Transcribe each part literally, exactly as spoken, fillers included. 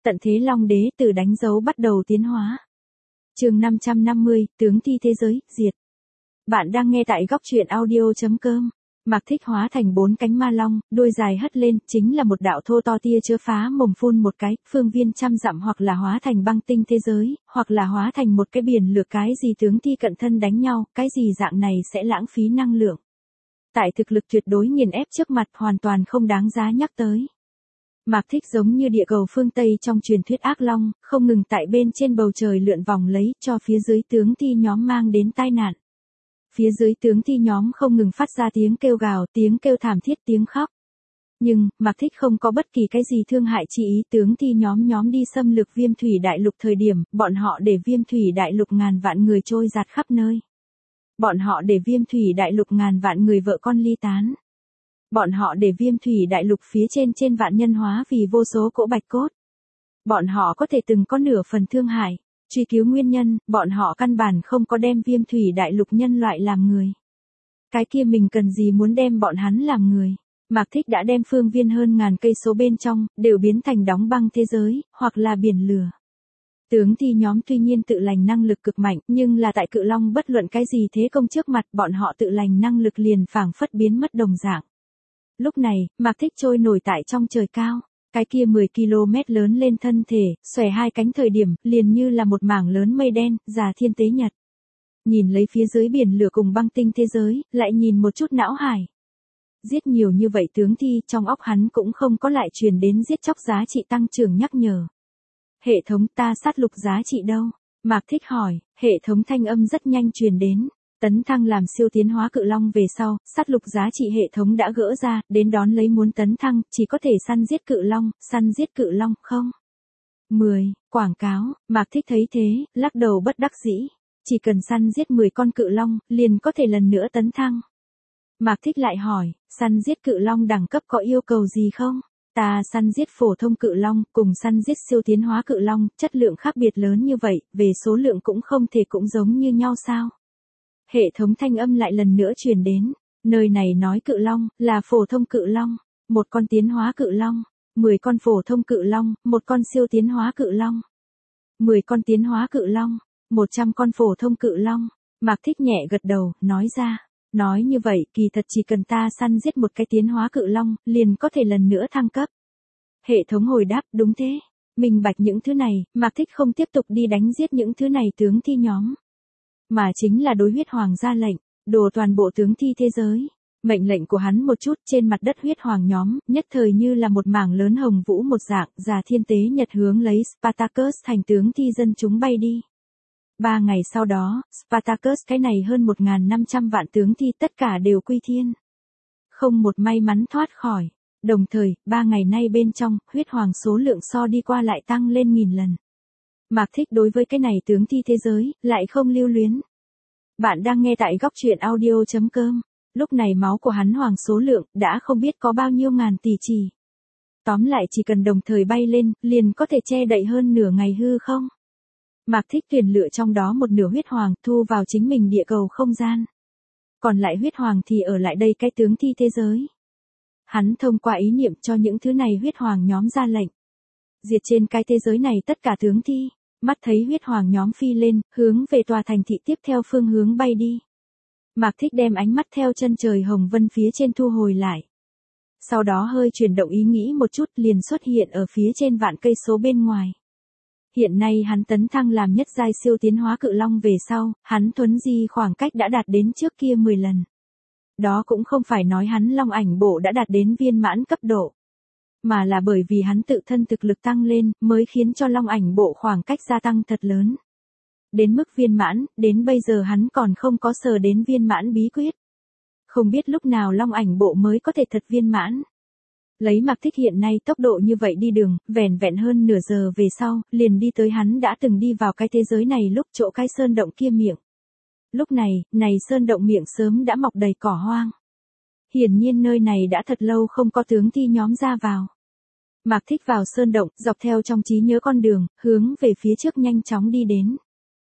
Tận thế Long Đế từ đánh dấu bắt đầu tiến hóa. Chương năm trăm năm mươi, tướng thi thế giới, diệt. Bạn đang nghe tại góc truyện audio chấm com. Mạc Thích hóa thành bốn cánh ma long, đuôi dài hất lên, chính là một đạo thô to tia chứa phá mồm phun một cái, phương viên trăm dặm hoặc là hóa thành băng tinh thế giới, hoặc là hóa thành một cái biển lửa. Cái gì tướng thi cận thân đánh nhau, cái gì dạng này sẽ lãng phí năng lượng. Tại thực lực tuyệt đối nghiền ép trước mặt hoàn toàn không đáng giá nhắc tới. Mạc Thích giống như địa cầu phương Tây trong truyền thuyết ác long, không ngừng tại bên trên bầu trời lượn vòng lấy, cho phía dưới tướng thi nhóm mang đến tai nạn. Phía dưới tướng thi nhóm không ngừng phát ra tiếng kêu gào, tiếng kêu thảm thiết, tiếng khóc. Nhưng, Mạc Thích không có bất kỳ cái gì thương hại chi ý. Tướng thi nhóm nhóm đi xâm lược Viêm Thủy Đại Lục thời điểm, bọn họ để Viêm Thủy Đại Lục ngàn vạn người trôi giạt khắp nơi. Bọn họ để Viêm Thủy Đại Lục ngàn vạn người vợ con ly tán. Bọn họ để Viêm Thủy Đại Lục phía trên trên vạn nhân hóa vì vô số cỗ bạch cốt. Bọn họ có thể từng có nửa phần thương hại. Truy cứu nguyên nhân, bọn họ căn bản không có đem Viêm Thủy Đại Lục nhân loại làm người. Cái kia mình cần gì muốn đem bọn hắn làm người. Mạc Thích đã đem phương viên hơn ngàn cây số bên trong, đều biến thành đóng băng thế giới, hoặc là biển lửa. Tướng thi nhóm tuy nhiên tự lành năng lực cực mạnh, nhưng là tại cự long bất luận cái gì thế công trước mặt, bọn họ tự lành năng lực liền phảng phất biến mất đồng dạng. Lúc này, Mạc Thích trôi nổi tại trong trời cao. Cái kia mười ki lô mét lớn lên thân thể, xòe hai cánh thời điểm, liền như là một mảng lớn mây đen, già thiên tế nhật. Nhìn lấy phía dưới biển lửa cùng băng tinh thế giới, lại nhìn một chút não hải. Giết nhiều như vậy tướng thi, trong óc hắn cũng không có lại truyền đến giết chóc giá trị tăng trưởng nhắc nhở. Hệ thống ta sát lục giá trị đâu? Mạc Thích hỏi, hệ thống thanh âm rất nhanh truyền đến. Tấn thăng làm siêu tiến hóa cự long về sau, sát lục giá trị hệ thống đã gỡ ra, đến đón lấy muốn tấn thăng, chỉ có thể săn giết cự long, săn giết cự long, không? mười, quảng cáo, Mạc Thích thấy thế, lắc đầu bất đắc dĩ. Chỉ cần săn giết mười con cự long, liền có thể lần nữa tấn thăng. Mạc Thích lại hỏi, săn giết cự long đẳng cấp có yêu cầu gì không? Ta săn giết phổ thông cự long, cùng săn giết siêu tiến hóa cự long, chất lượng khác biệt lớn như vậy, về số lượng cũng không thể cũng giống như nhau sao? Hệ thống thanh âm lại lần nữa truyền đến, nơi này nói cự long, là phổ thông cự long, một con tiến hóa cự long, mười con phổ thông cự long, một con siêu tiến hóa cự long, mười con tiến hóa cự long, một trăm con phổ thông cự long. Mạc Thích nhẹ gật đầu, nói ra, nói như vậy kỳ thật chỉ cần ta săn giết một cái tiến hóa cự long, liền có thể lần nữa thăng cấp. Hệ thống hồi đáp, đúng thế, minh bạch những thứ này, Mạc Thích không tiếp tục đi đánh giết những thứ này tướng thi nhóm. Mà chính là đối huyết hoàng ra lệnh, đồ toàn bộ tướng thi thế giới. Mệnh lệnh của hắn một chút trên mặt đất huyết hoàng nhóm, nhất thời như là một mảng lớn hồng vũ một dạng, già thiên tế nhật hướng lấy Spartacus thành tướng thi dân chúng bay đi. Ba ngày sau đó, Spartacus cái này hơn một nghìn năm trăm vạn tướng thi tất cả đều quy thiên. Không một may mắn thoát khỏi. Đồng thời, ba ngày nay bên trong, huyết hoàng số lượng so đi qua lại tăng lên nghìn lần. Mạc Thích đối với cái này tướng thi thế giới, lại không lưu luyến. Bạn đang nghe tại góc truyện audio chấm com. Lúc này máu của hắn hoàng số lượng, đã không biết có bao nhiêu ngàn tỷ chỉ. Tóm lại chỉ cần đồng thời bay lên, liền có thể che đậy hơn nửa ngày hư không. Mạc Thích tuyển lựa trong đó một nửa huyết hoàng, thu vào chính mình địa cầu không gian. Còn lại huyết hoàng thì ở lại đây cái tướng thi thế giới. Hắn thông qua ý niệm cho những thứ này huyết hoàng nhóm ra lệnh. Diệt trên cái thế giới này tất cả tướng thi, mắt thấy huyết hoàng nhóm phi lên, hướng về tòa thành thị tiếp theo phương hướng bay đi. Mạc Thích đem ánh mắt theo chân trời hồng vân phía trên thu hồi lại. Sau đó hơi chuyển động ý nghĩ một chút liền xuất hiện ở phía trên vạn cây số bên ngoài. Hiện nay hắn tấn thăng làm nhất giai siêu tiến hóa cự long về sau, hắn thuấn di khoảng cách đã đạt đến trước kia mười lần. Đó cũng không phải nói hắn long ảnh bộ đã đạt đến viên mãn cấp độ. Mà là bởi vì hắn tự thân thực lực tăng lên, mới khiến cho long ảnh bộ khoảng cách gia tăng thật lớn. Đến mức viên mãn, đến bây giờ hắn còn không có sờ đến viên mãn bí quyết. Không biết lúc nào long ảnh bộ mới có thể thật viên mãn. Lấy Mạc Thích hiện nay tốc độ như vậy đi đường, vẻn vẹn hơn nửa giờ về sau, liền đi tới hắn đã từng đi vào cái thế giới này lúc chỗ cái sơn động kia miệng. Lúc này, này sơn động miệng sớm đã mọc đầy cỏ hoang. Hiển nhiên nơi này đã thật lâu không có tướng thi nhóm ra vào. Mạc Thích vào sơn động, dọc theo trong trí nhớ con đường, hướng về phía trước nhanh chóng đi đến.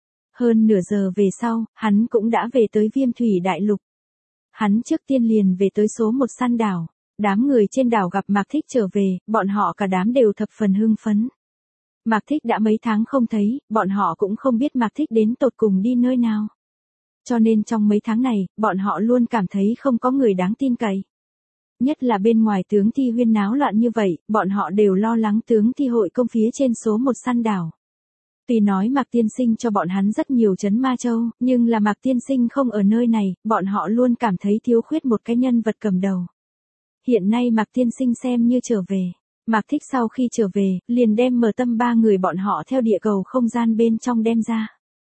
Hơn nửa giờ về sau, hắn cũng đã về tới Viêm Thủy Đại Lục. Hắn trước tiên liền về tới số một săn đảo. Đám người trên đảo gặp Mạc Thích trở về, bọn họ cả đám đều thập phần hưng phấn. Mạc Thích đã mấy tháng không thấy, bọn họ cũng không biết Mạc Thích đến tột cùng đi nơi nào. Cho nên trong mấy tháng này, bọn họ luôn cảm thấy không có người đáng tin cậy. Nhất là bên ngoài tướng thi huyên náo loạn như vậy, bọn họ đều lo lắng tướng thi hội công phía trên số một săn đảo. Tuy nói Mạc Tiên Sinh cho bọn hắn rất nhiều trấn Ma Châu, nhưng là Mạc Tiên Sinh không ở nơi này, bọn họ luôn cảm thấy thiếu khuyết một cái nhân vật cầm đầu. Hiện nay Mạc Tiên Sinh xem như trở về. Mạc Thích sau khi trở về, liền đem Mở Tâm ba người bọn họ theo địa cầu không gian bên trong đem ra.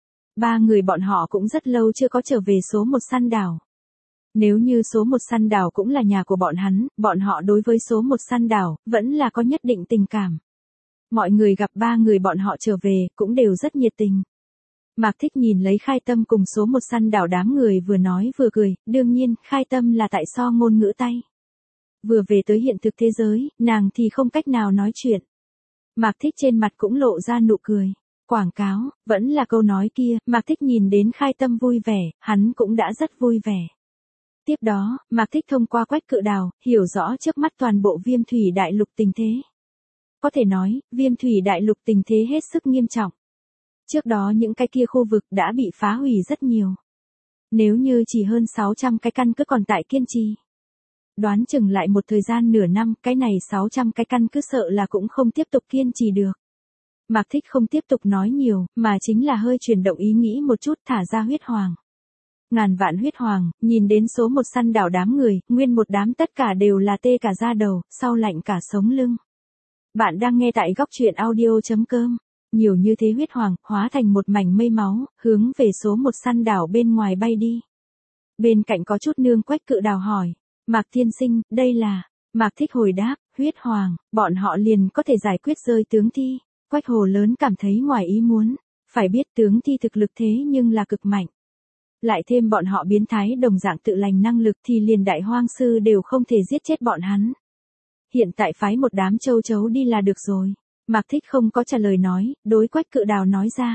Ba người bọn họ cũng rất lâu chưa có trở về số một săn đảo. Nếu như số một săn đảo cũng là nhà của bọn hắn, bọn họ đối với số một săn đảo, vẫn là có nhất định tình cảm. Mọi người gặp ba người bọn họ trở về, cũng đều rất nhiệt tình. Mạc Thích nhìn lấy Khai Tâm cùng số một săn đảo đám người vừa nói vừa cười, đương nhiên, Khai Tâm là tại so ngôn ngữ tay. Vừa về tới hiện thực thế giới, nàng thì không cách nào nói chuyện. Mạc Thích trên mặt cũng lộ ra nụ cười. Quảng cáo, vẫn là câu nói kia, Mạc Thích nhìn đến Khai Tâm vui vẻ, hắn cũng đã rất vui vẻ. Tiếp đó, Mạc Thích thông qua Quách Cự Đào, hiểu rõ trước mắt toàn bộ Viêm Thủy Đại Lục tình thế. Có thể nói, Viêm Thủy Đại Lục tình thế hết sức nghiêm trọng. Trước đó những cái kia khu vực đã bị phá hủy rất nhiều. Nếu như chỉ hơn sáu trăm cái căn cứ còn tại kiên trì, đoán chừng lại một thời gian nửa năm, cái này sáu trăm cái căn cứ sợ là cũng không tiếp tục kiên trì được. Mạc Thích không tiếp tục nói nhiều, mà chính là hơi chuyển động ý nghĩ một chút thả ra huyết hoàng. Ngàn vạn huyết hoàng, nhìn đến số một săn đảo đám người, nguyên một đám tất cả đều là tê cả da đầu, sau lạnh cả sống lưng. Bạn đang nghe tại góc truyện audio chấm com. Nhiều như thế huyết hoàng, hóa thành một mảnh mây máu, hướng về số một săn đảo bên ngoài bay đi. Bên cạnh có chút nương Quách Cự Đào hỏi. Mạc Tiên Sinh, đây là... Mạc Thích hồi đáp, huyết hoàng, bọn họ liền có thể giải quyết rơi tướng thi. Quách Hồ lớn cảm thấy ngoài ý muốn. Phải biết tướng thi thực lực thế nhưng là cực mạnh. Lại thêm bọn họ biến thái đồng dạng tự lành năng lực thì liền đại hoang sư đều không thể giết chết bọn hắn. Hiện tại phái một đám châu chấu đi là được rồi. Mạc Thích không có trả lời nói, đối Quách Cự Đào nói ra.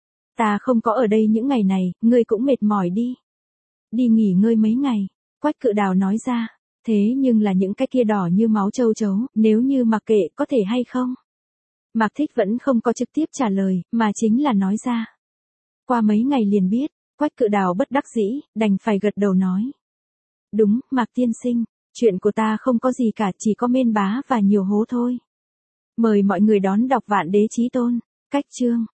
Ta không có ở đây những ngày này, ngươi cũng mệt mỏi đi. Đi nghỉ ngơi mấy ngày. Quách Cự Đào nói ra. Thế nhưng là những cái kia đỏ như máu châu chấu, nếu như mặc kệ có thể hay không? Mạc Thích vẫn không có trực tiếp trả lời, mà chính là nói ra. Qua mấy ngày liền biết. Quách Cự Đào bất đắc dĩ, đành phải gật đầu nói. Đúng, Mạc Tiên Sinh, chuyện của ta không có gì cả, chỉ có mên bá và nhiều hố thôi. Mời mọi người đón đọc Vạn Đế Chí Tôn, cách chương.